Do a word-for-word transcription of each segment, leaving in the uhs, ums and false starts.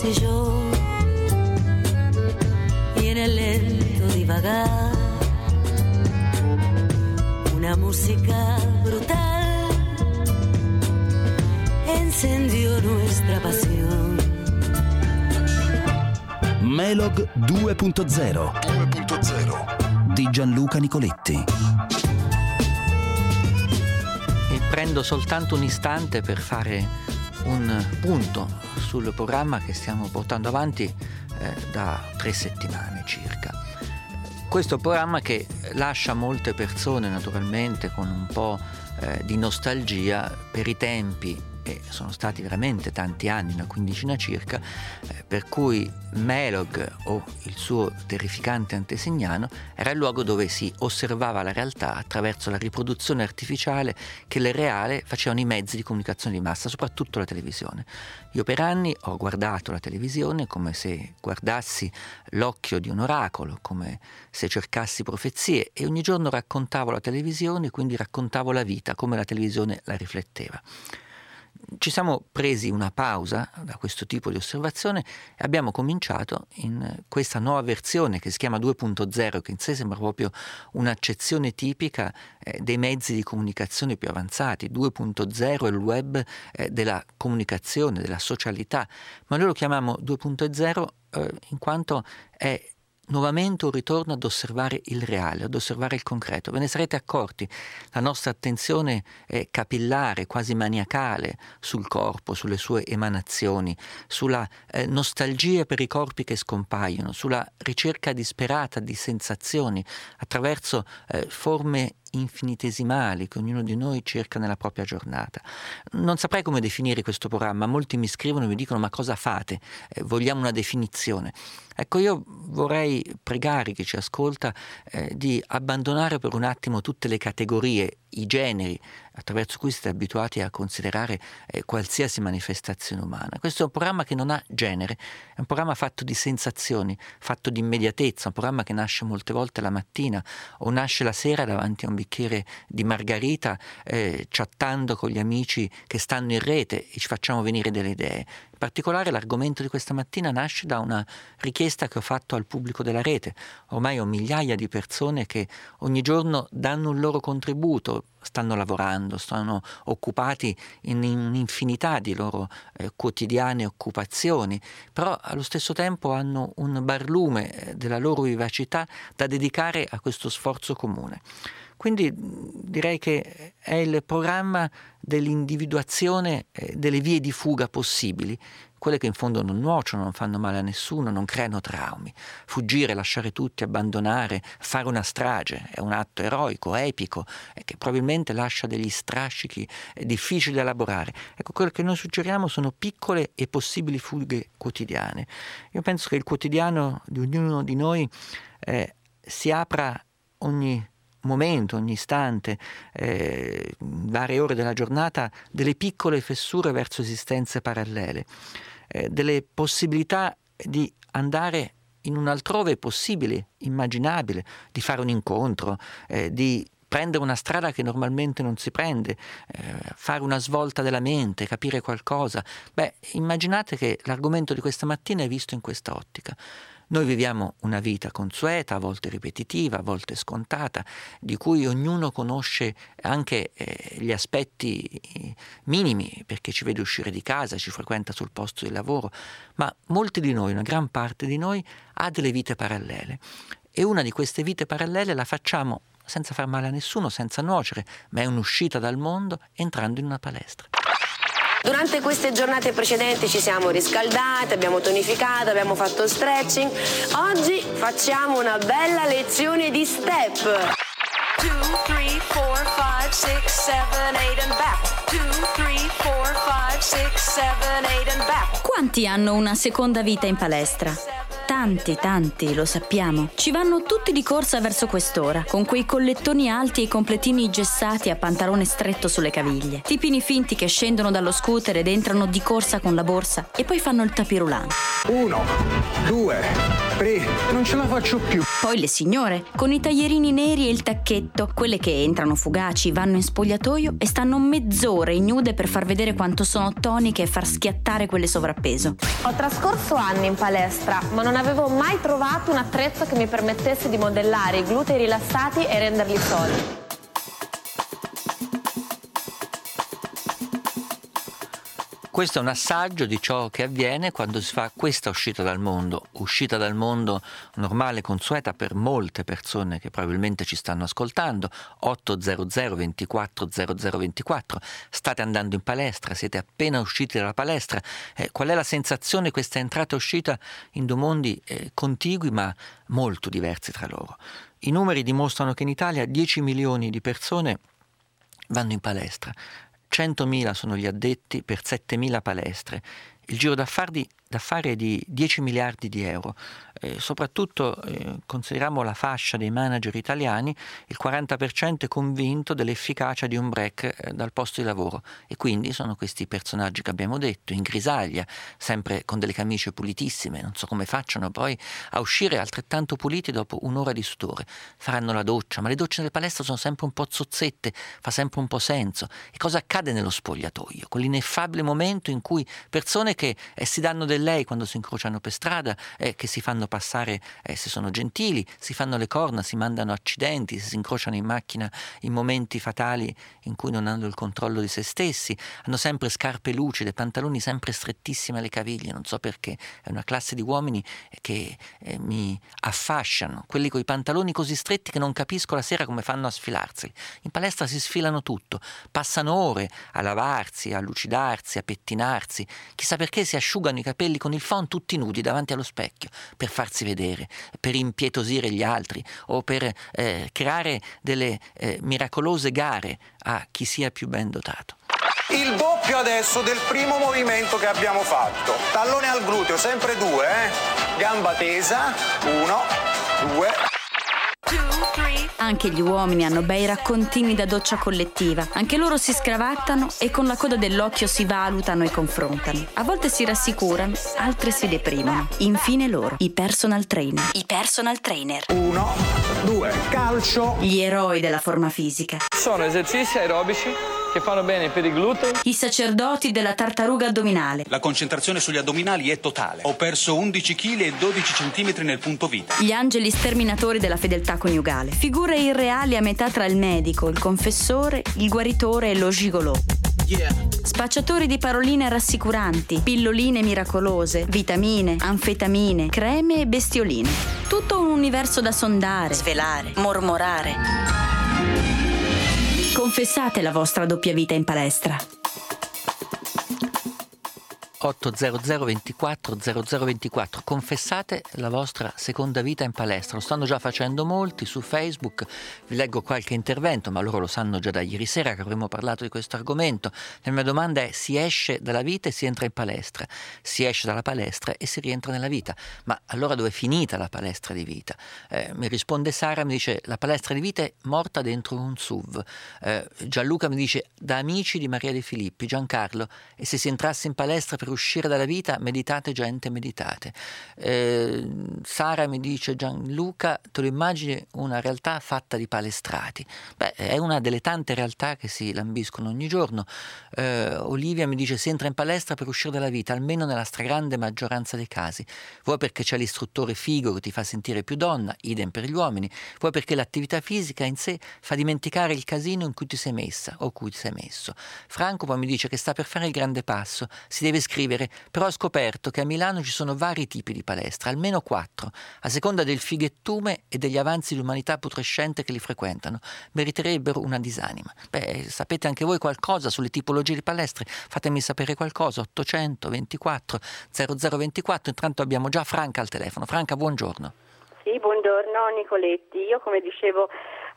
yo y en el lento divagar una música brutal encendió nuestra pasión. Melog due punto zero di Gianluca Nicoletti. E prendo soltanto un istante per fare un punto sul programma che stiamo portando avanti eh, da tre settimane circa. Questo programma che lascia molte persone naturalmente con un po' eh, di nostalgia per i tempi, e sono stati veramente tanti anni, una quindicina circa, eh, per cui Melog o il suo terrificante antesignano era il luogo dove si osservava la realtà attraverso la riproduzione artificiale che le reale facevano i mezzi di comunicazione di massa, soprattutto la televisione. Io per anni ho guardato la televisione come se guardassi l'occhio di un oracolo, come se cercassi profezie, e ogni giorno raccontavo la televisione, quindi raccontavo la vita come la televisione la rifletteva. Ci siamo presi una pausa da questo tipo di osservazione e abbiamo cominciato in questa nuova versione che si chiama due punto zero, che in sé sembra proprio un'accezione tipica eh, dei mezzi di comunicazione più avanzati. due punto zero è il web eh, della comunicazione, della socialità, ma noi lo chiamiamo due punto zero eh, in quanto è nuovamente un ritorno ad osservare il reale, ad osservare il concreto. Ve ne sarete accorti, la nostra attenzione è capillare, quasi maniacale sul corpo, sulle sue emanazioni, sulla eh, nostalgia per i corpi che scompaiono, sulla ricerca disperata di sensazioni attraverso eh, forme infinitesimali che ognuno di noi cerca nella propria giornata. Non saprei come definire questo programma. Molti mi scrivono e mi dicono: ma cosa fate? Eh, vogliamo una definizione. Ecco, io vorrei pregare chi ci ascolta eh, di abbandonare per un attimo tutte le categorie, i generi attraverso cui siete abituati a considerare eh, qualsiasi manifestazione umana. Questo è un programma che non ha genere, è un programma fatto di sensazioni, fatto di immediatezza, un programma che nasce molte volte la mattina o nasce la sera davanti a un bicchiere di margarita, eh, chattando con gli amici che stanno in rete e ci facciamo venire delle idee. In particolare l'argomento di questa mattina nasce da una richiesta che ho fatto al pubblico della rete. Ormai ho migliaia di persone che ogni giorno danno un loro contributo, stanno lavorando, stanno occupati in un'infinità di loro eh, quotidiane occupazioni, però allo stesso tempo hanno un barlume della loro vivacità da dedicare a questo sforzo comune. Quindi direi che è il programma dell'individuazione delle vie di fuga possibili, quelle che in fondo non nuociono, non fanno male a nessuno, non creano traumi. Fuggire, lasciare tutti, abbandonare, fare una strage è un atto eroico, epico, che probabilmente lascia degli strascichi difficili da elaborare. Ecco, quello che noi suggeriamo sono piccole e possibili fughe quotidiane. Io penso che il quotidiano di ognuno di noi eh, si apra ogni momento, ogni istante, eh, varie ore della giornata, delle piccole fessure verso esistenze parallele, eh, delle possibilità di andare in un altrove possibile, immaginabile, di fare un incontro, eh, di prendere una strada che normalmente non si prende, eh, fare una svolta della mente, capire qualcosa. Beh, immaginate che l'argomento di questa mattina è visto in questa ottica. Noi viviamo una vita consueta, a volte ripetitiva, a volte scontata, di cui ognuno conosce anche eh, gli aspetti minimi, perché ci vede uscire di casa, ci frequenta sul posto di lavoro, ma molti di noi, una gran parte di noi, ha delle vite parallele. E una di queste vite parallele la facciamo senza far male a nessuno, senza nuocere, ma è un'uscita dal mondo entrando in una palestra. Durante queste giornate precedenti ci siamo riscaldati, abbiamo tonificato, abbiamo fatto stretching. Oggi facciamo una bella lezione di step. two, three, four, five, six, seven, eight and back. two, three, four, five, six, seven, eight and back. Quanti hanno una seconda vita in palestra? tanti, tanti, lo sappiamo, ci vanno tutti di corsa verso quest'ora, con quei collettoni alti e i completini gessati a pantalone stretto sulle caviglie. Tipini finti che scendono dallo scooter ed entrano di corsa con la borsa e poi fanno il tapirulano. Uno, due, tre, non ce la faccio più. Poi le signore, con i taglierini neri e il tacchetto, quelle che entrano fugaci, vanno in spogliatoio e stanno mezz'ora ignude per far vedere quanto sono toniche e far schiattare quelle sovrappeso. Ho trascorso anni in palestra, ma non avevo mai trovato un attrezzo che mi permettesse di modellare i glutei rilassati e renderli solidi. Questo è un assaggio di ciò che avviene quando si fa questa uscita dal mondo, uscita dal mondo normale, consueta per molte persone che probabilmente ci stanno ascoltando. Ottocento ventiquattro zero zero ventiquattro, state andando in palestra, siete appena usciti dalla palestra, eh, qual è la sensazione, questa entrata e uscita in due mondi eh, contigui ma molto diversi tra loro? I numeri dimostrano che in Italia dieci milioni di persone vanno in palestra, centomila sono gli addetti per settemila palestre, il giro d'affari, d'affari è di dieci miliardi di euro. Eh, soprattutto eh, consideriamo la fascia dei manager italiani, il quaranta per cento è convinto dell'efficacia di un break eh, dal posto di lavoro, e quindi sono questi personaggi che abbiamo detto, in grisaglia, sempre con delle camicie pulitissime, non so come facciano poi a uscire altrettanto puliti dopo un'ora di sudore. Faranno la doccia, ma le docce nelle palestre sono sempre un po' zozzette, fa sempre un po' senso. E cosa accade nello spogliatoio? Quell'ineffabile momento in cui persone che eh, si danno del lei quando si incrociano per strada, eh, che si fanno passare eh, se sono gentili, si fanno le corna, si mandano accidenti, si incrociano in macchina in momenti fatali in cui non hanno il controllo di se stessi, hanno sempre scarpe lucide, pantaloni sempre strettissimi alle caviglie, non so perché, è una classe di uomini che eh, mi affasciano, quelli con i pantaloni così stretti che non capisco la sera come fanno a sfilarseli. In palestra si sfilano tutto, passano ore a lavarsi, a lucidarsi, a pettinarsi, chissà perché si asciugano i capelli con il phon tutti nudi davanti allo specchio per farsi vedere, per impietosire gli altri o per eh, creare delle eh, miracolose gare a chi sia più ben dotato. Il doppio adesso del primo movimento che abbiamo fatto. Tallone al gluteo, sempre due, eh? Gamba tesa, uno, due. Anche gli uomini hanno bei raccontini da doccia collettiva. Anche loro si scravattano e con la coda dell'occhio si valutano e confrontano. A volte si rassicurano, altre si deprimono. Infine loro, i personal trainer. I personal trainer. Uno, due, calcio. Gli eroi della forma fisica. Sono esercizi aerobici che fanno bene per i glutei. I sacerdoti della tartaruga addominale. La concentrazione sugli addominali è totale. Ho perso undici chili e dodici centimetri nel punto vita. Gli angeli sterminatori della fedeltà coniugale. Figure irreali a metà tra il medico, il confessore, il guaritore e lo gigolò. Yeah. Spacciatori di paroline rassicuranti, pilloline miracolose, vitamine, anfetamine, creme e bestioline. Tutto un universo da sondare, svelare, mormorare. Confessate la vostra doppia vita in palestra. ottocento ventiquattro zero zero ventiquattro, confessate la vostra seconda vita in palestra. Lo stanno già facendo molti su Facebook, vi leggo qualche intervento, ma loro lo sanno già da ieri sera che avremmo parlato di questo argomento. La mia domanda è: si esce dalla vita e si entra in palestra, si esce dalla palestra e si rientra nella vita, ma allora dove è finita la palestra di vita? Eh, mi risponde Sara, mi dice: la palestra di vita è morta dentro un S U V. eh, Gianluca mi dice: da amici di Maria De Filippi. Giancarlo: e se si entrasse in palestra per uscire dalla vita, meditate gente, meditate. eh, Sara mi dice: Gianluca, te lo immagini una realtà fatta di palestrati? Beh, è una delle tante realtà che si lambiscono ogni giorno. eh, Olivia mi dice: si entra in palestra per uscire dalla vita, almeno nella stragrande maggioranza dei casi, vuoi perché c'è l'istruttore figo che ti fa sentire più donna, idem per gli uomini, vuoi perché l'attività fisica in sé fa dimenticare il casino in cui ti sei messa o cui ti sei messo. Franco poi mi dice che sta per fare il grande passo, si deve iscrivere, però ho scoperto che a Milano ci sono vari tipi di palestra, almeno quattro, a seconda del fighettume e degli avanzi di umanità putrescente che li frequentano. Meriterebbero una disanima. Beh, sapete anche voi qualcosa sulle tipologie di palestre? Fatemi sapere qualcosa. Ottocento ventiquattro zero zero ventiquattro. Intanto abbiamo già Franca al telefono. Franca, buongiorno. Sì, buongiorno Nicoletti. Io, come dicevo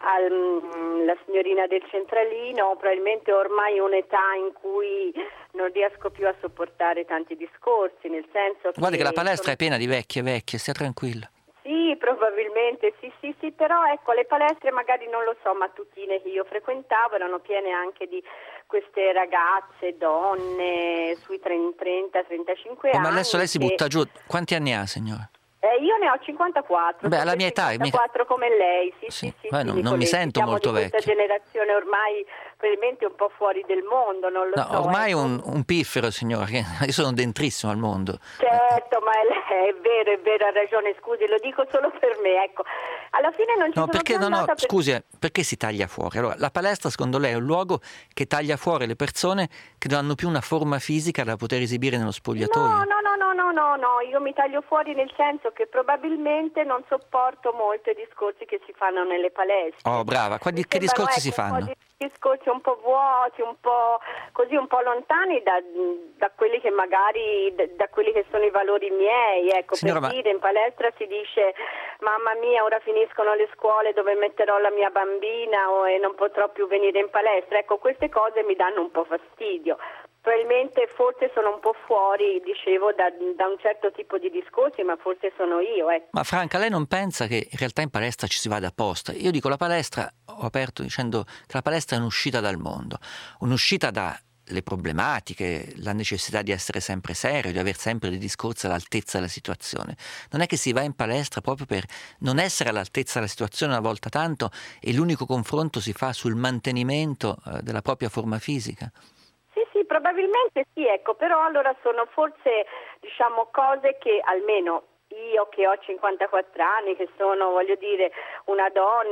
alla signorina del centralino, probabilmente ormai un'età in cui non riesco più a sopportare tanti discorsi, nel senso che... Guardi che la palestra è piena di vecchie vecchie, stia tranquilla. Sì, probabilmente, sì, sì, sì, però ecco, le palestre magari non lo so, mattutine che io frequentavo erano piene anche di queste ragazze, donne, sui trenta trentacinque oh, anni. Ma adesso lei si che... butta giù, quanti anni ha, signora? Eh, io ne ho cinquantaquattro. Beh, alla mia età cinquantaquattro come lei, sì, sì, sì. Beh, sì non, non mi sento siamo molto di questa vecchio. generazione ormai probabilmente un po' fuori del mondo, non lo no, so. Ormai ecco. un, un piffero, signora, che io sono dentrissimo al mondo. Certo, ma è, è vero, è vero, ha ragione, scusi, lo dico solo per me, ecco. Alla fine non ci No, sono perché più no, no, andata per... scusi, perché si taglia fuori? Allora, la palestra secondo lei è un luogo che taglia fuori le persone che non hanno più una forma fisica da poter esibire nello spogliatoio? No, no, no, no, no, no, no, io mi taglio fuori nel senso che probabilmente non sopporto molto i discorsi che si fanno nelle palestre. Oh, brava, Qua, che sembrano, discorsi ecco, si fanno? Un po' di discorsi un po' vuoti, un po' così, un po' lontani da, da quelli che magari, da, da quelli che sono i valori miei, ecco. Signora, per ma... dire, in palestra si dice mamma mia, ora finiscono le scuole dove metterò la mia bambina o, e non potrò più venire in palestra, ecco, queste cose mi danno un po' fastidio. Probabilmente forse sono un po' fuori, dicevo, da, da un certo tipo di discorsi, ma forse sono io. Eh. Ma Franca, lei non pensa che in realtà in palestra ci si vada apposta? Io dico la palestra, ho aperto dicendo che la palestra è un'uscita dal mondo, un'uscita dalle problematiche, la necessità di essere sempre serio, di avere sempre dei discorsi all'altezza della situazione. Non è che si va in palestra proprio per non essere all'altezza della situazione una volta tanto e l'unico confronto si fa sul mantenimento eh, della propria forma fisica? Sì, probabilmente sì, ecco, però allora sono forse, diciamo, cose che almeno io che ho cinquantaquattro anni, che sono, voglio dire, una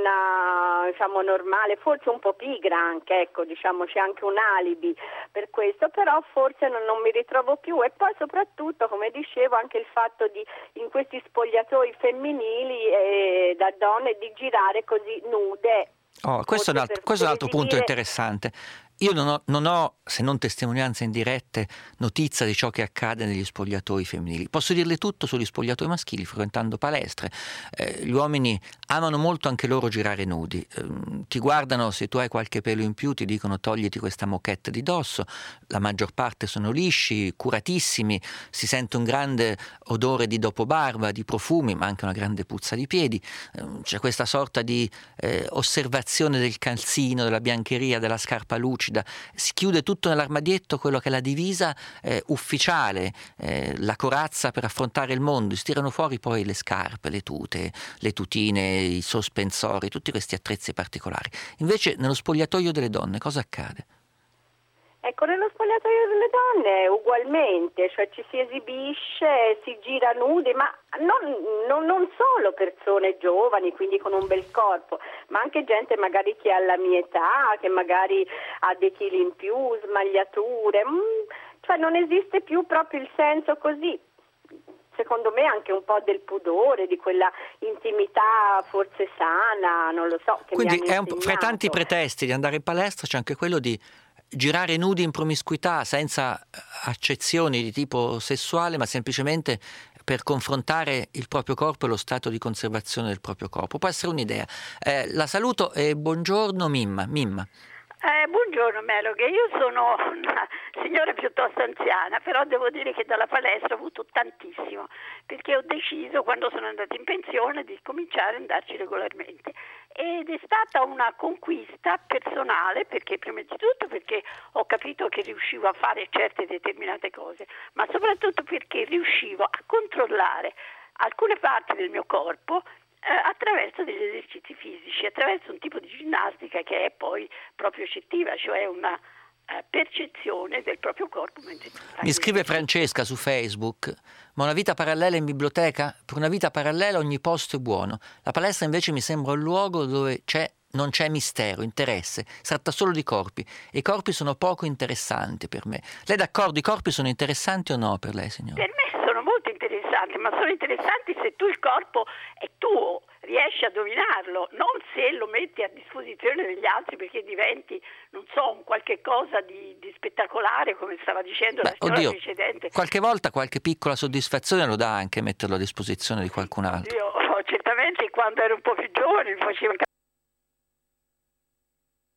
donna, diciamo, normale, forse un po' pigra anche, ecco, diciamo, c'è anche un alibi per questo, però forse non, non mi ritrovo più. E poi soprattutto, come dicevo, anche il fatto di, in questi spogliatoi femminili eh, da donne, di girare così nude. Oh, questo è un altro, questo è un altro punto dire... interessante. Io non ho, non ho, se non testimonianze indirette, notizia di ciò che accade negli spogliatoi femminili. Posso dirle tutto sugli spogliatoi maschili, frequentando palestre. Eh, gli uomini amano molto anche loro girare nudi. Eh, ti guardano, se tu hai qualche pelo in più, ti dicono togliti questa moquette di dosso. La maggior parte sono lisci, curatissimi, si sente un grande odore di dopobarba, di profumi, ma anche una grande puzza di piedi. Eh, c'è questa sorta di eh, osservazione del calzino, della biancheria, della scarpa lucida. Si chiude tutto nell'armadietto, quello che è la divisa eh, ufficiale, eh, la corazza per affrontare il mondo. Si tirano fuori poi le scarpe, le tute, le tutine, i sospensori, tutti questi attrezzi particolari. Invece nello spogliatoio delle donne cosa accade? Ecco, nello spogliatoio delle donne ugualmente, cioè ci si esibisce, si gira nudi, ma non, non, non solo persone giovani, quindi con un bel corpo, ma anche gente magari che ha la mia età, che magari ha dei chili in più, smagliature, cioè non esiste più proprio il senso così. Secondo me anche un po' del pudore, di quella intimità forse sana, non lo so. Che Quindi mi è hanno un, fra i tanti pretesti di andare in palestra c'è anche quello di girare nudi in promiscuità, senza accezioni di tipo sessuale, ma semplicemente per confrontare il proprio corpo e lo stato di conservazione del proprio corpo. Può essere un'idea. Eh, la saluto e buongiorno Mimma. Mimma. Eh, buongiorno Meloghe, io sono una signora piuttosto anziana, però devo dire che dalla palestra ho avuto tantissimo, perché ho deciso quando sono andata in pensione di cominciare ad andarci regolarmente ed è stata una conquista personale, perché prima di tutto perché ho capito che riuscivo a fare certe determinate cose, ma soprattutto perché riuscivo a controllare alcune parti del mio corpo attraverso degli esercizi fisici, attraverso un tipo di ginnastica che è poi propriocettiva, cioè una uh, percezione del proprio corpo. Mi scrive Francesca su Facebook: ma una vita parallela in biblioteca? Per una vita parallela ogni posto è buono. La palestra invece mi sembra un luogo dove c'è non c'è mistero, interesse, si tratta solo di corpi e i corpi sono poco interessanti per me. Lei è d'accordo? I corpi sono interessanti o no per lei, signora? Per me sono molto interessanti, ma sono interessanti se tu il corpo è tuo, riesci a dominarlo, non se lo metti a disposizione degli altri perché diventi, non so, un qualche cosa di, di spettacolare, come stava dicendo Beh, la signora oddio, precedente. Qualche volta qualche piccola soddisfazione lo dà anche metterlo a disposizione di qualcun altro. Io certamente quando ero un po' più giovane mi faceva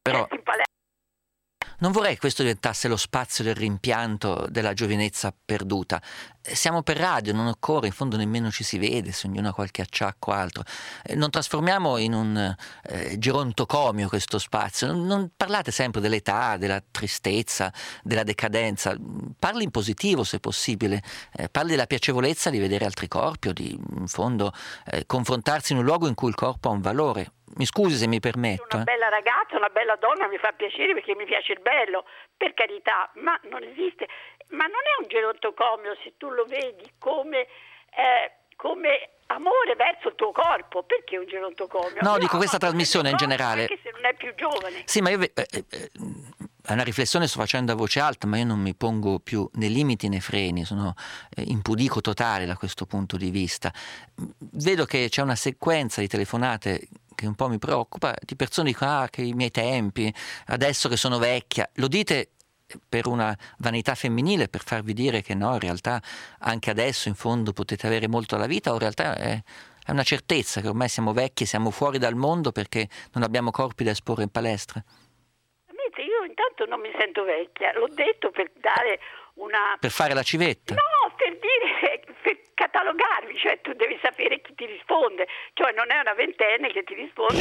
Però non vorrei che questo diventasse lo spazio del rimpianto della giovinezza perduta. Siamo per radio, non occorre, in fondo nemmeno ci si vede, se ognuno ha qualche acciacco o altro. Non trasformiamo in un eh, gerontocomio questo spazio. Non, non parlate sempre dell'età, della tristezza, della decadenza. Parli in positivo, se possibile. Eh, parli della piacevolezza di vedere altri corpi o di, in fondo, eh, confrontarsi in un luogo in cui il corpo ha un valore. Mi scusi se mi permetto. Una eh. bella ragazza, una bella donna mi fa piacere perché mi piace il bello, per carità, ma non esiste. Ma non è un gerontocomio se tu lo vedi come, eh, come amore verso il tuo corpo. Perché un gerontocomio? No, no dico questa trasmissione in generale. Anche se non è più giovane. Sì, ma io eh, eh, è una riflessione sto facendo a voce alta, ma io non mi pongo più né limiti né freni, sono eh, impudico totale da questo punto di vista. Vedo che c'è una sequenza di telefonate che un po' mi preoccupa, di persone che dicono ah, che i miei tempi, adesso che sono vecchia. Lo dite per una vanità femminile, per farvi dire che no, in realtà anche adesso in fondo potete avere molto alla vita, o in realtà è, è una certezza che ormai siamo vecchi, siamo fuori dal mondo perché non abbiamo corpi da esporre in palestra? Io intanto non mi sento vecchia, l'ho detto per dare una... Per fare la civetta? No, per dire, per catalogarmi, cioè tu devi sapere chi ti risponde, cioè non è una ventenne che ti risponde.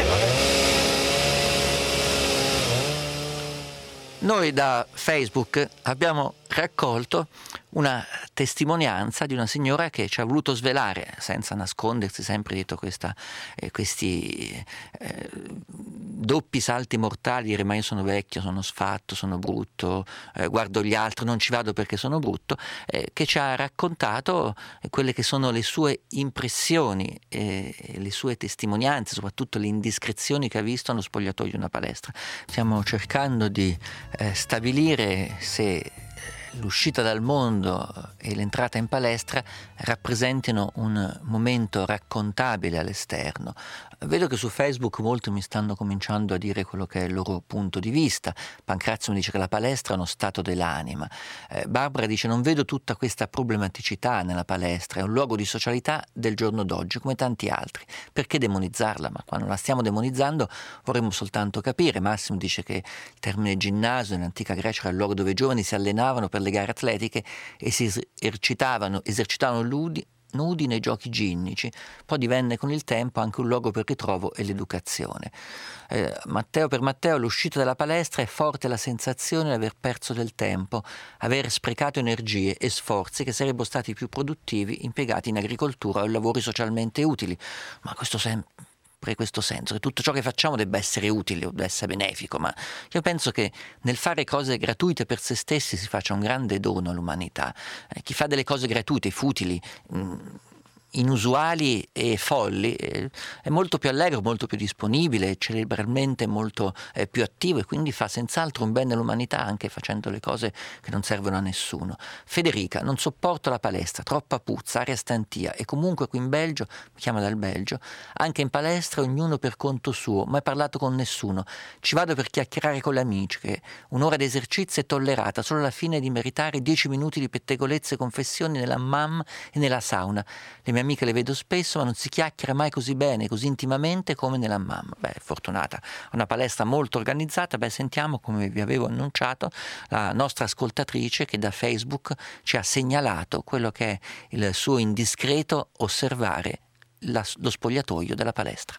Noi da Facebook abbiamo raccolto una testimonianza di una signora che ci ha voluto svelare, senza nascondersi, sempre dietro questa, eh, questi eh, doppi salti mortali, dire ma io sono vecchio, sono sfatto, sono brutto, eh, guardo gli altri, non ci vado perché sono brutto, eh, che ci ha raccontato quelle che sono le sue impressioni, eh, le sue testimonianze, soprattutto le indiscrezioni che ha visto nello spogliatoio di una palestra. Stiamo cercando di eh, stabilire se l'uscita dal mondo e l'entrata in palestra rappresentino un momento raccontabile all'esterno. Vedo che su Facebook molti mi stanno cominciando a dire quello che è il loro punto di vista. Pancrazio mi dice che la palestra è uno stato dell'anima. Eh, Barbara dice non vedo tutta questa problematicità nella palestra, è un luogo di socialità del giorno d'oggi come tanti altri. Perché demonizzarla? Ma quando la stiamo demonizzando vorremmo soltanto capire. Massimo dice che il termine ginnasio nell'antica Grecia era il luogo dove i giovani si allenavano per le gare atletiche e si esercitavano, esercitavano ludi, nudi nei giochi ginnici. Poi divenne con il tempo anche un luogo per il ritrovo e l'educazione. Eh, Matteo, per Matteo l'uscita dalla palestra è forte la sensazione di aver perso del tempo, aver sprecato energie e sforzi che sarebbero stati più produttivi impiegati in agricoltura o in lavori socialmente utili. Ma questo sempre questo senso, che tutto ciò che facciamo debba essere utile o debba essere benefico, ma io penso che nel fare cose gratuite per se stessi si faccia un grande dono all'umanità. Eh, chi fa delle cose gratuite, futili, mh, inusuali e folli eh, è molto più allegro, molto più disponibile, cerebralmente molto eh, più attivo e quindi fa senz'altro un bene all'umanità anche facendo le cose che non servono a nessuno. Federica, non sopporto la palestra, troppa puzza, aria stantia e comunque qui in Belgio, mi chiama dal Belgio, anche in palestra ognuno per conto suo, mai parlato con nessuno, ci vado per chiacchierare con gli amici che un'ora di esercizio è tollerata solo alla fine di meritare dieci minuti di pettegolezze e confessioni nella hammam e nella sauna. Le mie amiche le vedo spesso ma non si chiacchiera mai così bene, così intimamente come nella hammam. Beh, fortunata, una palestra molto organizzata. Beh, sentiamo, come vi avevo annunciato, la nostra ascoltatrice che da Facebook ci ha segnalato quello che è il suo indiscreto osservare la, lo spogliatoio della palestra.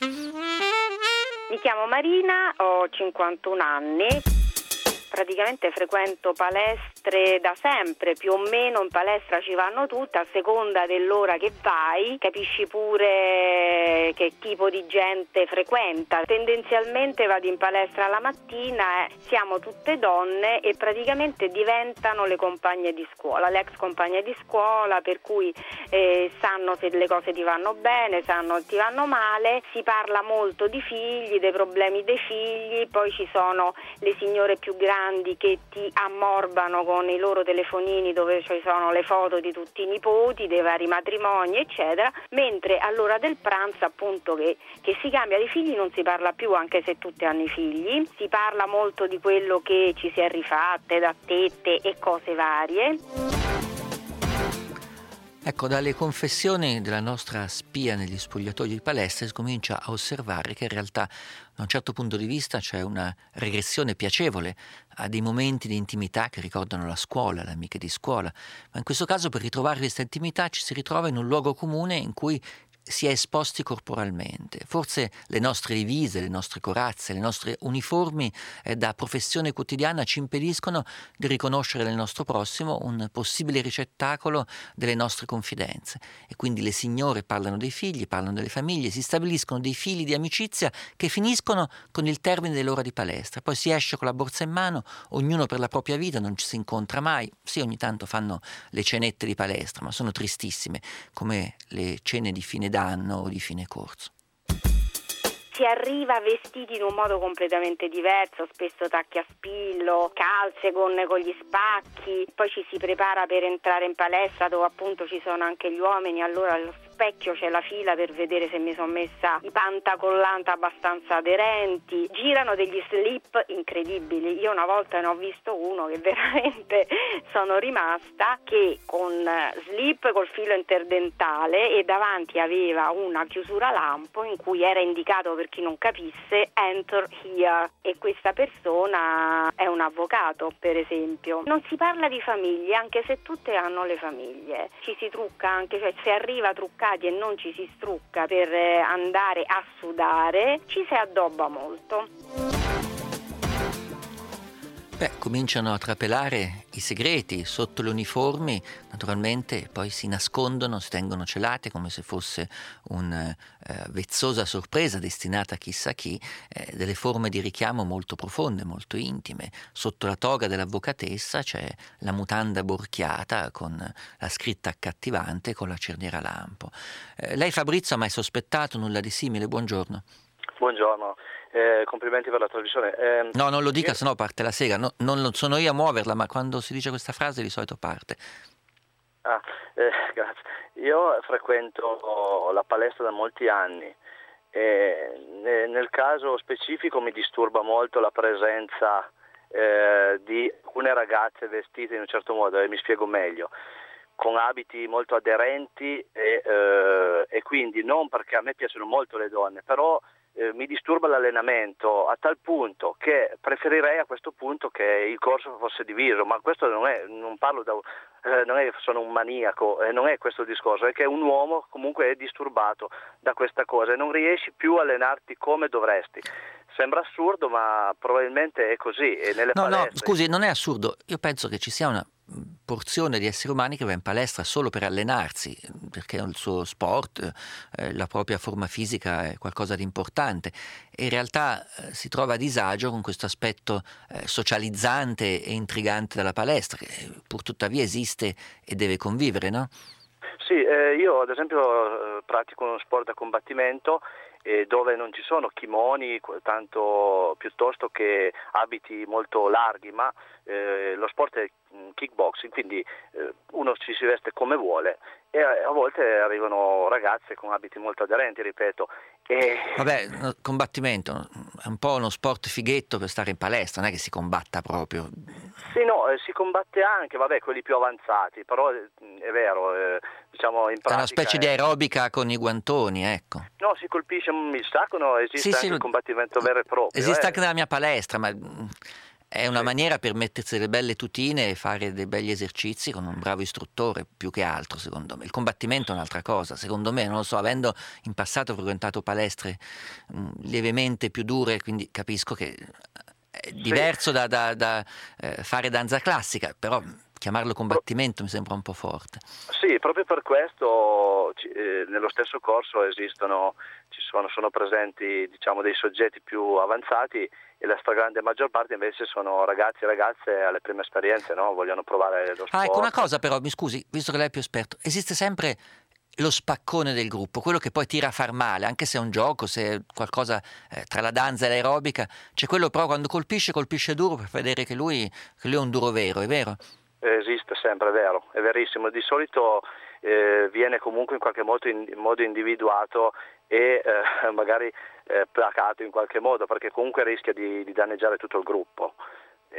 Mi chiamo Marina, ho cinquantuno anni. Praticamente frequento palestre da sempre, più o meno in palestra ci vanno tutte, a seconda dell'ora che vai capisci pure che tipo di gente frequenta. Tendenzialmente vado in palestra la mattina, eh, siamo tutte donne e praticamente diventano le compagne di scuola, le ex compagne di scuola, per cui eh, sanno se le cose ti vanno bene, sanno se ti vanno male, si parla molto di figli, dei problemi dei figli, poi ci sono le signore più grandi che ti ammorbano con i loro telefonini dove ci sono le foto di tutti i nipoti, dei vari matrimoni eccetera, mentre all'ora del pranzo appunto che, che si cambia di figli non si parla più, anche se tutte hanno i figli, si parla molto di quello che ci si è rifatte da tette e cose varie. Ecco, dalle confessioni della nostra spia negli spogliatoi di palestra si comincia a osservare che in realtà da un certo punto di vista c'è una regressione piacevole a dei momenti di intimità che ricordano la scuola, le amiche di scuola, ma in questo caso per ritrovare questa intimità ci si ritrova in un luogo comune in cui si è esposti corporalmente. Forse le nostre divise, le nostre corazze, le nostre uniformi eh, da professione quotidiana ci impediscono di riconoscere nel nostro prossimo un possibile ricettacolo delle nostre confidenze. E quindi le signore parlano dei figli, parlano delle famiglie, si stabiliscono dei fili di amicizia che finiscono con il termine dell'ora di palestra. Poi si esce con la borsa in mano, ognuno per la propria vita, non ci si incontra mai. Sì, ogni tanto fanno le cenette di palestra, ma sono tristissime, come le cene di fine d'anno o di fine corso. Si arriva vestiti in un modo completamente diverso, spesso tacchi a spillo, calze con, con gli spacchi, poi ci si prepara per entrare in palestra dove appunto ci sono anche gli uomini, allora allo specchio c'è la fila per vedere se mi sono messa i pantacollant abbastanza aderenti, girano degli slip incredibili, io una volta ne ho visto uno che veramente sono rimasta, che con slip col filo interdentale e davanti aveva una chiusura lampo in cui era indicato, per chi non capisse, enter here, e questa persona è un avvocato, per esempio. Non si parla di famiglie, anche se tutte hanno le famiglie, ci si trucca anche, cioè se arriva truccati e non ci si strucca per andare a sudare, ci si addobba molto. Beh, cominciano a trapelare i segreti sotto le uniformi, naturalmente poi si nascondono, si tengono celate come se fosse una eh, vezzosa sorpresa destinata a chissà chi, eh, delle forme di richiamo molto profonde, molto intime. Sotto la toga dell'avvocatessa c'è la mutanda borchiata con la scritta accattivante con la cerniera lampo. Eh, lei, Fabrizio, ha mai sospettato nulla di simile? Buongiorno. Buongiorno. Eh, complimenti per la trasmissione. Eh, no, non lo dica, io... sennò parte la sega. No, non sono io a muoverla, ma quando si dice questa frase di solito parte. Ah, eh, grazie. Io frequento la palestra da molti anni e nel caso specifico mi disturba molto la presenza eh, di alcune ragazze vestite in un certo modo, e mi spiego meglio, con abiti molto aderenti e, eh, e quindi non perché a me piacciono molto le donne, però Eh, mi disturba l'allenamento a tal punto che preferirei a questo punto che il corso fosse diviso, ma questo non è, non parlo da, eh, non è che sono un maniaco, eh, non è questo il discorso, è che un uomo comunque è disturbato da questa cosa e non riesci più a allenarti come dovresti. Sembra assurdo, ma probabilmente è così. E nelle no, palestre... no, scusi, non è assurdo. Io penso che ci sia una porzione di esseri umani che va in palestra solo per allenarsi, perché il suo sport, eh, la propria forma fisica è qualcosa di importante, e in realtà eh, si trova a disagio con questo aspetto eh, socializzante e intrigante della palestra, che pur tuttavia esiste e deve convivere, no? Sì, eh, io ad esempio eh, pratico uno sport da combattimento eh, dove non ci sono kimoni, tanto piuttosto che abiti molto larghi, ma eh, lo sport è kickboxing, quindi eh, uno ci si veste come vuole e a, a volte arrivano ragazze con abiti molto aderenti, ripeto. E... Vabbè, combattimento è un po' uno sport fighetto per stare in palestra, non è che si combatta proprio. Sì, no, eh, si combatte anche, vabbè, quelli più avanzati, però eh, è vero, eh, diciamo in pratica... È una specie è... di aerobica con i guantoni, ecco. No, si colpisce un sacco, no, esiste sì, anche sì, il combattimento vero e proprio. Esiste eh. anche nella mia palestra, ma... È una sì. maniera per mettersi delle belle tutine e fare dei belli esercizi con un bravo istruttore, più che altro, secondo me. Il combattimento è un'altra cosa, secondo me, non lo so, avendo in passato frequentato palestre mh, lievemente più dure, quindi capisco che è diverso sì. da, da, da eh, fare danza classica, però chiamarlo combattimento mi sembra un po' forte. Sì, proprio per questo eh, nello stesso corso esistono, ci sono, sono presenti diciamo dei soggetti più avanzati e la stragrande maggior parte invece sono ragazzi e ragazze alle prime esperienze, no? Vogliono provare lo sport. Ah, ecco una cosa però, mi scusi, visto che lei è più esperto, esiste sempre lo spaccone del gruppo, quello che poi tira a far male, anche se è un gioco, se è qualcosa eh, tra la danza e l'aerobica, c'è quello però quando colpisce, colpisce duro per vedere che lui, che lui è un duro vero, è vero? Esiste sempre, è vero, è verissimo. Di solito eh, viene comunque in qualche modo, in, in modo individuato e eh, magari eh, placato in qualche modo, perché comunque rischia di, di danneggiare tutto il gruppo. Eh, e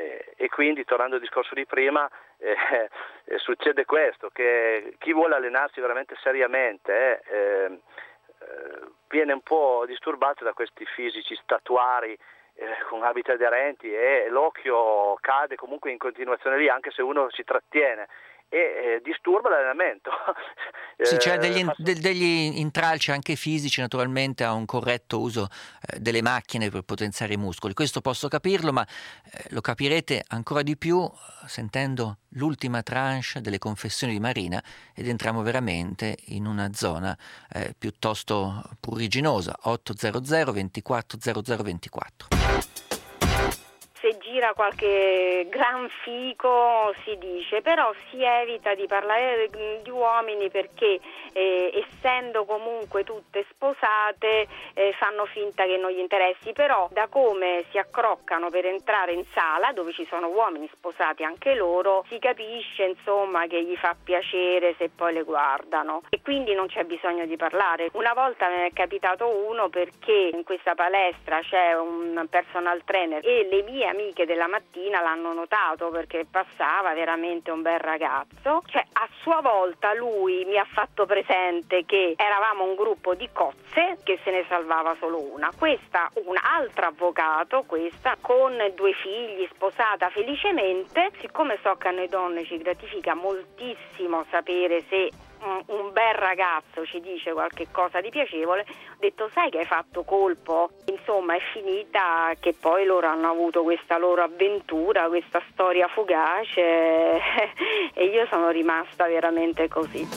e quindi, tornando al discorso di prima, eh, eh, succede questo, che chi vuole allenarsi veramente seriamente eh, eh, viene un po' disturbato da questi fisici statuari eh, con abiti aderenti, e l'occhio cade comunque in continuazione lì, anche se uno si trattiene, e eh, disturba l'allenamento. Sì, c'è degli, de, degli intralci anche fisici, naturalmente, a un corretto uso eh, delle macchine per potenziare i muscoli. Questo posso capirlo, ma eh, lo capirete ancora di più eh, sentendo l'ultima tranche delle confessioni di Marina, ed entriamo veramente in una zona eh, piuttosto pruriginosa. otto zero zero ventiquattro zero zero ventiquattro. Se gira qualche gran fico si dice, però si evita di parlare di uomini perché eh, essendo comunque tutte sposate eh, fanno finta che non gli interessi, però da come si accroccano per entrare in sala dove ci sono uomini sposati anche loro si capisce insomma che gli fa piacere se poi le guardano, e quindi non c'è bisogno di parlare. Una volta me ne è capitato uno perché in questa palestra c'è un personal trainer e le mie amiche della mattina l'hanno notato perché passava veramente un bel ragazzo, cioè a sua volta lui mi ha fatto presente che eravamo un gruppo di cozze che se ne salvava solo una, questa un altro avvocato, questa con due figli, sposata felicemente. Siccome so che a noi donne ci gratifica moltissimo sapere se un bel ragazzo ci dice qualche cosa di piacevole, ho detto sai che hai fatto colpo? Insomma è finita che poi loro hanno avuto questa loro avventura, questa storia fugace e io sono rimasta veramente così.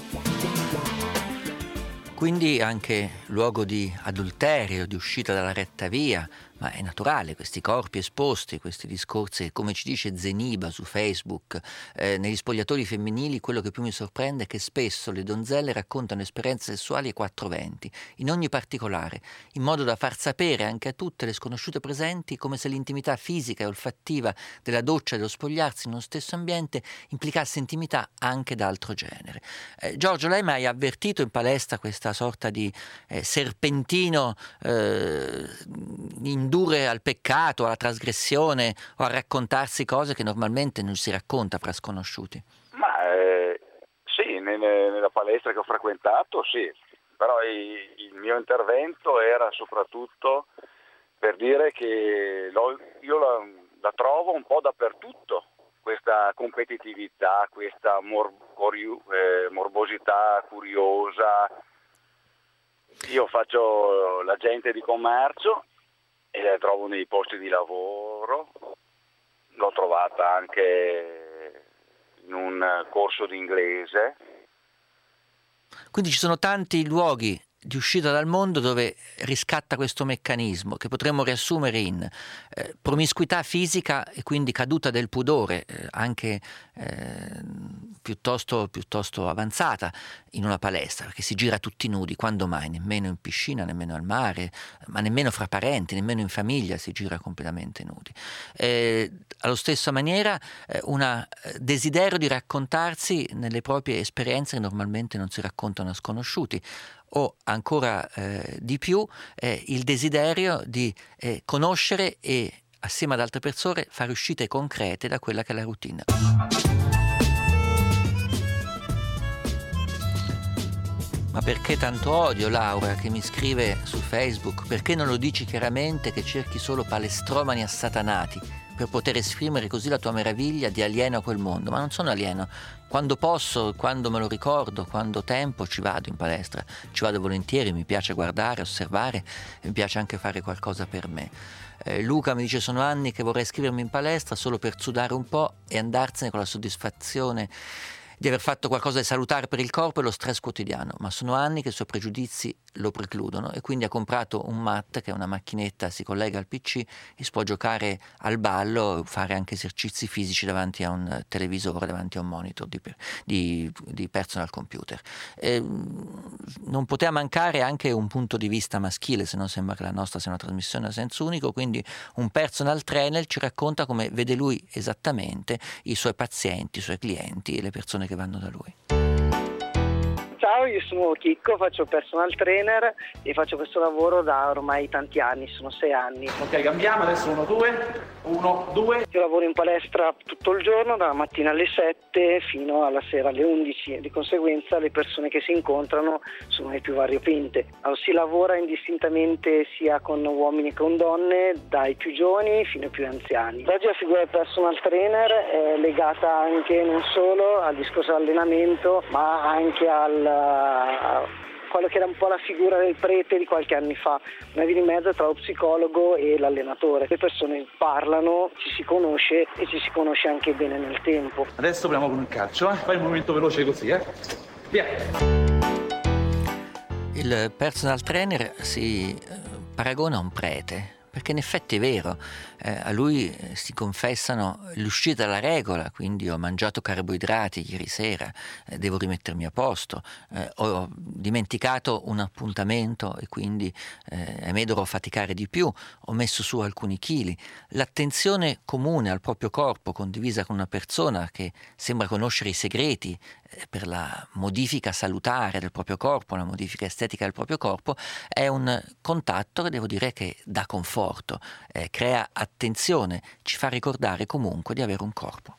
Quindi anche luogo di adulterio, di uscita dalla retta via, ma è naturale, questi corpi esposti, questi discorsi, come ci dice Zeniba su Facebook, eh, negli spogliatori femminili quello che più mi sorprende è che spesso le donzelle raccontano esperienze sessuali ai quattro venti, in ogni particolare, in modo da far sapere anche a tutte le sconosciute presenti come se l'intimità fisica e olfattiva della doccia e dello spogliarsi in uno stesso ambiente implicasse intimità anche d'altro genere. Eh, Giorgio, lei mai ha avvertito in palestra questa sorta di eh, serpentino eh, indurre al peccato, alla trasgressione o a raccontarsi cose che normalmente non si racconta fra sconosciuti? Ma eh, sì, nelle, nella palestra che ho frequentato sì, però il, il mio intervento era soprattutto per dire che lo, io la, la trovo un po' dappertutto, questa competitività, questa mor, corio, eh, morbosità curiosa. Io faccio l'agente di commercio e la trovo nei posti di lavoro, l'ho trovata anche in un corso di inglese. Quindi ci sono tanti luoghi di uscita dal mondo dove riscatta questo meccanismo che potremmo riassumere in eh, promiscuità fisica e quindi caduta del pudore, eh, anche eh, piuttosto, piuttosto avanzata in una palestra, perché si gira tutti nudi, quando mai? Nemmeno in piscina, nemmeno al mare, ma nemmeno fra parenti, nemmeno in famiglia si gira completamente nudi. Eh, allo stesso maniera eh, un desiderio di raccontarsi nelle proprie esperienze che normalmente non si raccontano a sconosciuti, o ancora eh, di più eh, il desiderio di eh, conoscere e assieme ad altre persone fare uscite concrete da quella che è la routine. Ma perché tanto odio, Laura, che mi scrive su Facebook? Perché non lo dici chiaramente che cerchi solo palestromani assatanati per poter esprimere così la tua meraviglia di alieno a quel mondo? Ma non sono alieno. Quando posso, quando me lo ricordo, quando ho tempo ci vado in palestra, ci vado volentieri, mi piace guardare, osservare, mi piace anche fare qualcosa per me. Eh, Luca mi dice: sono anni che vorrei iscrivermi in palestra solo per sudare un po' e andarsene con la soddisfazione di aver fatto qualcosa di salutare per il corpo e lo stress quotidiano, ma sono anni che i suoi pregiudizi lo precludono e quindi ha comprato un mat, che è una macchinetta, si collega al P C e si può giocare al ballo, fare anche esercizi fisici davanti a un televisore, davanti a un monitor di, di, di personal computer. E non poteva mancare anche un punto di vista maschile, se no sembra che la nostra sia una trasmissione a senso unico, quindi un personal trainer ci racconta come vede lui esattamente i suoi pazienti, i suoi clienti e le persone che vanno da lui. Ciao Ciao, io sono Chicco, faccio personal trainer e faccio questo lavoro da ormai tanti anni, sono sei anni. Ok, cambiamo, adesso uno, due, uno, due. Io lavoro in palestra tutto il giorno, dalla mattina alle sette fino alla sera alle undici e di conseguenza le persone che si incontrano sono le più variopinte. Allora, si lavora indistintamente sia con uomini che con donne, dai più giovani fino ai più anziani. Oggi la figura del personal trainer è legata anche non solo al discorso dell'allenamento, ma anche al a quello che era un po' la figura del prete di qualche anni fa, una via di mezzo tra lo psicologo e l'allenatore. Le persone parlano, ci si conosce e ci si conosce anche bene nel tempo. Adesso proviamo con il calcio, eh? Fai un movimento veloce così, eh? Via! Il personal trainer si paragona a un prete, perché in effetti è vero, eh, a lui si confessano l'uscita dalla regola, quindi ho mangiato carboidrati ieri sera, eh, devo rimettermi a posto, eh, ho dimenticato un appuntamento e quindi eh, ahimè dovrò faticare di più, ho messo su alcuni chili. L'attenzione comune al proprio corpo condivisa con una persona che sembra conoscere i segreti eh, per la modifica salutare del proprio corpo, la modifica estetica del proprio corpo, è un contatto che devo dire che dà conforto, eh, crea attenzione, ci fa ricordare comunque di avere un corpo.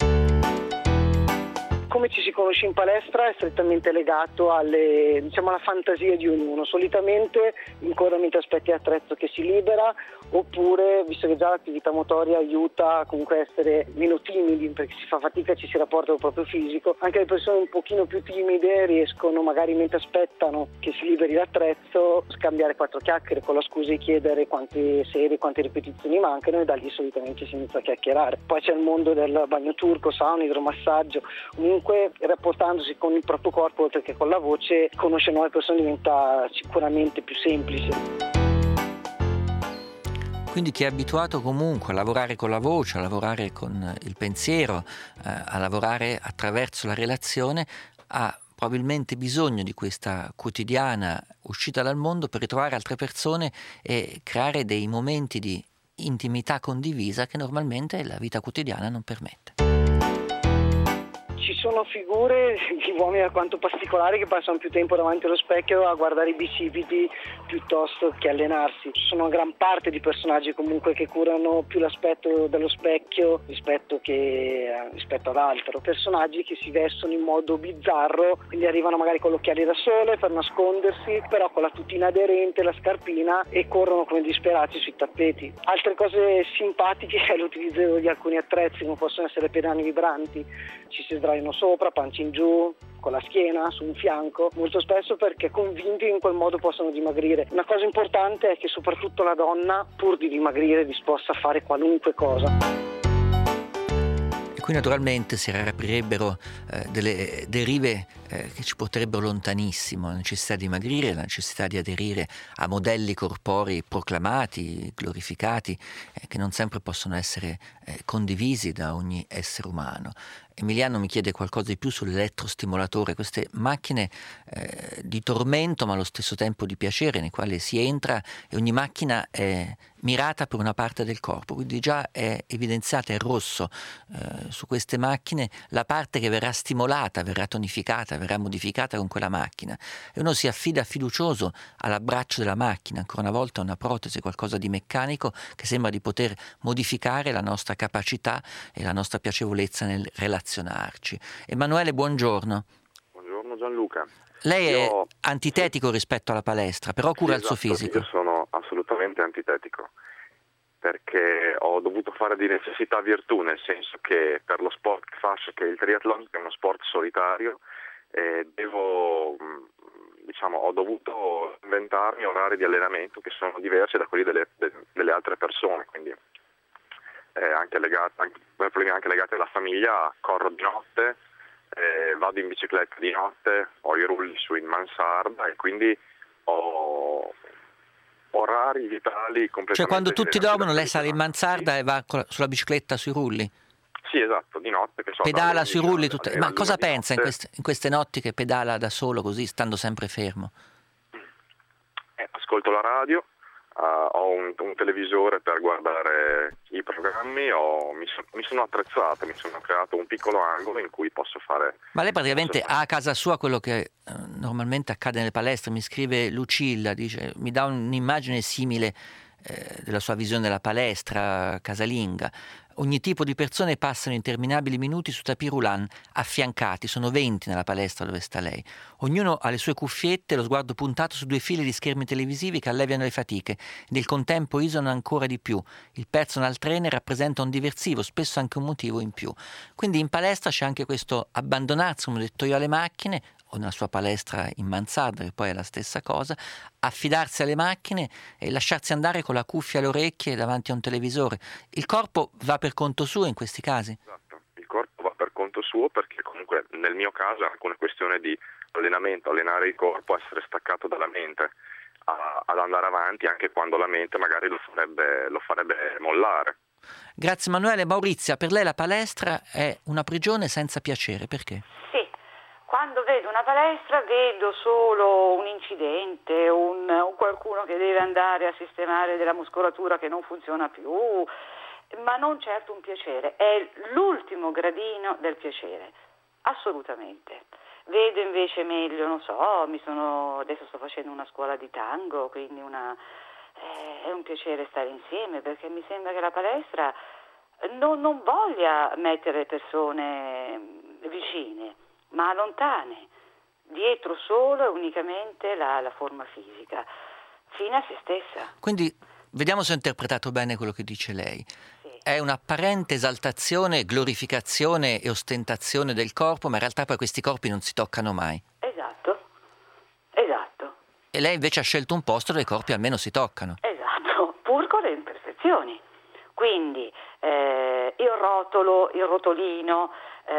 Come ci si conosce in palestra è strettamente legato alle, diciamo, alla fantasia di ognuno. Solitamente in coda mentre aspetti l'attrezzo che si libera, oppure, visto che già l'attività motoria aiuta comunque a essere meno timidi, perché si fa fatica e ci si rapporta col proprio fisico, anche le persone un pochino più timide riescono magari mentre aspettano che si liberi l'attrezzo scambiare quattro chiacchiere con la scusa di chiedere quante serie, quante ripetizioni mancano, e da lì solitamente si inizia a chiacchierare. Poi c'è il mondo del bagno turco, sauna, idromassaggio, comunque rapportandosi con il proprio corpo oltre che con la voce, conoscere nuove persone diventa sicuramente più semplice. Quindi chi è abituato comunque a lavorare con la voce, a lavorare con il pensiero, eh, a lavorare attraverso la relazione, ha probabilmente bisogno di questa quotidiana uscita dal mondo per ritrovare altre persone e creare dei momenti di intimità condivisa che normalmente la vita quotidiana non permette. Ci sono figure di uomini alquanto particolari che passano più tempo davanti allo specchio a guardare i bicipiti piuttosto che allenarsi. Ci sono una gran parte di personaggi comunque che curano più l'aspetto dello specchio rispetto, che, rispetto ad altro. Personaggi che si vestono in modo bizzarro, quindi arrivano magari con l'occhiale da sole per nascondersi, però con la tutina aderente, la scarpina, e corrono come disperati sui tappeti. Altre cose simpatiche è l'utilizzo di alcuni attrezzi, come possono essere le pedane vibranti. Ci si sdraiano sopra, pancia in giù, con la schiena, su un fianco, molto spesso perché convinti che in quel modo possono dimagrire. Una cosa importante è che soprattutto la donna, pur di dimagrire, è disposta a fare qualunque cosa. E qui naturalmente si aprirebbero eh, delle derive eh, che ci porterebbero lontanissimo, la necessità di dimagrire, la necessità di aderire a modelli corporei proclamati, glorificati, eh, che non sempre possono essere eh, condivisi da ogni essere umano. Emiliano mi chiede qualcosa di più sull'elettrostimolatore, queste macchine eh, di tormento ma allo stesso tempo di piacere, nei quali si entra e ogni macchina è mirata per una parte del corpo, quindi già è evidenziata in rosso eh, su queste macchine la parte che verrà stimolata, verrà tonificata, verrà modificata con quella macchina, e uno si affida fiducioso all'abbraccio della macchina, ancora una volta una protesi, qualcosa di meccanico che sembra di poter modificare la nostra capacità e la nostra piacevolezza nel relazionarci. Emanuele, buongiorno. Buongiorno Gianluca. Lei io... è antitetico rispetto alla palestra, però cura sì, il suo esatto, fisico. Io sono assolutamente antitetico, perché ho dovuto fare di necessità virtù, nel senso che per lo sport che faccio, che è il triathlon, che è uno sport solitario, eh, devo, diciamo, ho dovuto inventarmi orari di allenamento che sono diversi da quelli delle, de, delle altre persone, quindi eh, anche legati anche, problemi anche legati alla famiglia. Corro di notte, eh, vado in bicicletta di notte, ho i rulli su in mansarda e quindi ho orari vitali completamente. Cioè quando tutti dormono lei sale in mansarda sì. e va sulla bicicletta sui rulli? Sì, esatto, di notte. Che so, pedala sui rulli tutte... Ma cosa pensa in notte. queste, in queste notti che pedala da solo così, stando sempre fermo? Eh, ascolto la radio, Uh, ho un, un televisore per guardare i programmi, ho, mi, so, mi sono attrezzato, mi sono creato un piccolo angolo in cui posso fare... Ma lei praticamente ha a casa sua quello che eh, normalmente accade nelle palestre. Mi scrive Lucilla, dice, mi dà un'immagine simile eh, della sua visione della palestra casalinga. Ogni tipo di persone passano interminabili minuti su tapis roulant affiancati, sono venti nella palestra dove sta lei. Ognuno ha le sue cuffiette, lo sguardo puntato su due file di schermi televisivi che alleviano le fatiche, nel contempo isolano ancora di più. Il personal trainer rappresenta un diversivo, spesso anche un motivo in più. Quindi in palestra c'è anche questo abbandonarsi, come ho detto io, alle macchine, o nella sua palestra in mansarda, che poi è la stessa cosa, affidarsi alle macchine e lasciarsi andare con la cuffia alle orecchie davanti a un televisore. Il corpo va per conto suo in questi casi? Esatto, il corpo va per conto suo, perché comunque nel mio caso è anche una questione di allenamento, allenare il corpo, essere staccato dalla mente, a, ad andare avanti anche quando la mente magari lo farebbe, lo farebbe mollare. Grazie Emanuele. Maurizia, per lei la palestra è una prigione senza piacere, perché? Sì. Quando vedo una palestra vedo solo un incidente, un, un qualcuno che deve andare a sistemare della muscolatura che non funziona più, ma non certo un piacere. È l'ultimo gradino del piacere, assolutamente. Vedo invece meglio, non so, mi sono, adesso sto facendo una scuola di tango, quindi una, eh, è un piacere stare insieme, perché mi sembra che la palestra non, non voglia mettere persone vicine, ma lontane, dietro solo e unicamente la, la forma fisica, fine a se stessa. Quindi vediamo se ho interpretato bene quello che dice lei. Sì. È un'apparente esaltazione, glorificazione e ostentazione del corpo, ma in realtà poi questi corpi non si toccano mai. Esatto, esatto. E lei invece ha scelto un posto dove i corpi almeno si toccano. Esatto, pur con le imperfezioni. Quindi eh, il rotolo, il rotolino,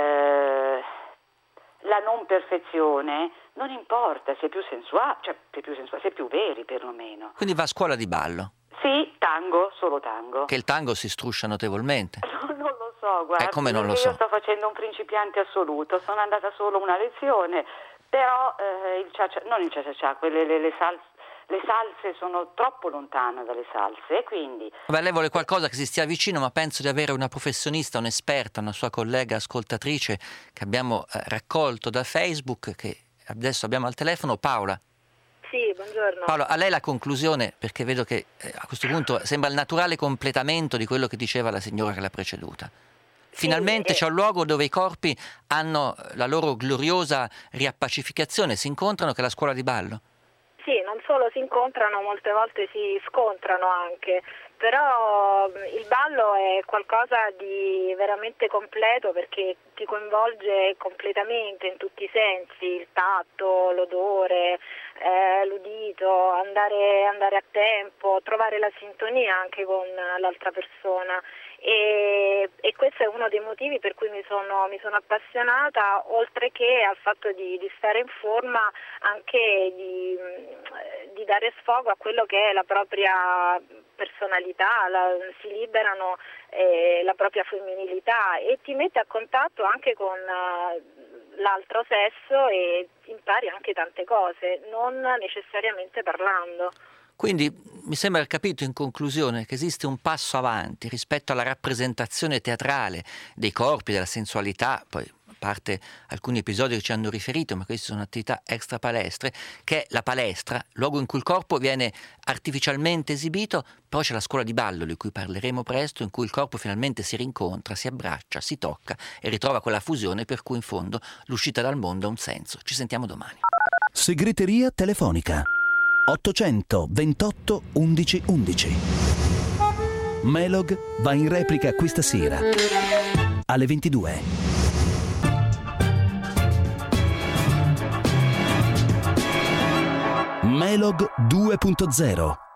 eh, la non perfezione non importa, si è più sensuale, cioè si è più sensuale, si è più veri perlomeno. Quindi va a scuola di ballo? Sì, tango, solo tango. Che il tango si struscia notevolmente. No, non lo so, guarda. Eh, come non lo so? Io sto facendo un principiante assoluto, sono andata solo una lezione, però eh, il cia-cia, non il cia-cia-cia, quelle le, le salse. Le salse sono troppo lontane dalle salse, quindi... Vabbè, lei vuole qualcosa che si stia vicino, ma penso di avere una professionista, un'esperta, una sua collega ascoltatrice che abbiamo eh, raccolto da Facebook, che adesso abbiamo al telefono. Paola. Sì, buongiorno. Paola, a lei la conclusione, perché vedo che eh, a questo punto sembra il naturale completamento di quello che diceva la signora che l'ha preceduta. Finalmente sì, c'è un luogo dove i corpi hanno la loro gloriosa riappacificazione, si incontrano, che è la scuola di ballo. Sì, non solo si incontrano, molte volte si scontrano anche, però il ballo è qualcosa di veramente completo perché ti coinvolge completamente in tutti i sensi, il tatto, l'odore, eh, l'udito, andare, andare a tempo, trovare la sintonia anche con l'altra persona. E, e questo è uno dei motivi per cui mi sono, mi sono appassionata, oltre che al fatto di, di stare in forma, anche di, di dare sfogo a quello che è la propria personalità, la, si liberano eh, la propria femminilità e ti mette a contatto anche con uh, l'altro sesso e impari anche tante cose, non necessariamente parlando. Quindi mi sembra aver capito in conclusione che esiste un passo avanti rispetto alla rappresentazione teatrale dei corpi, della sensualità, poi a parte alcuni episodi che ci hanno riferito, ma queste sono attività extra palestre, che è la palestra, luogo in cui il corpo viene artificialmente esibito, poi c'è la scuola di ballo di cui parleremo presto, in cui il corpo finalmente si rincontra, si abbraccia, si tocca e ritrova quella fusione per cui in fondo l'uscita dal mondo ha un senso. Ci sentiamo domani. Segreteria telefonica ottocento ventotto undici undici. Melog va in replica questa sera alle ventidue. Melog due punto zero.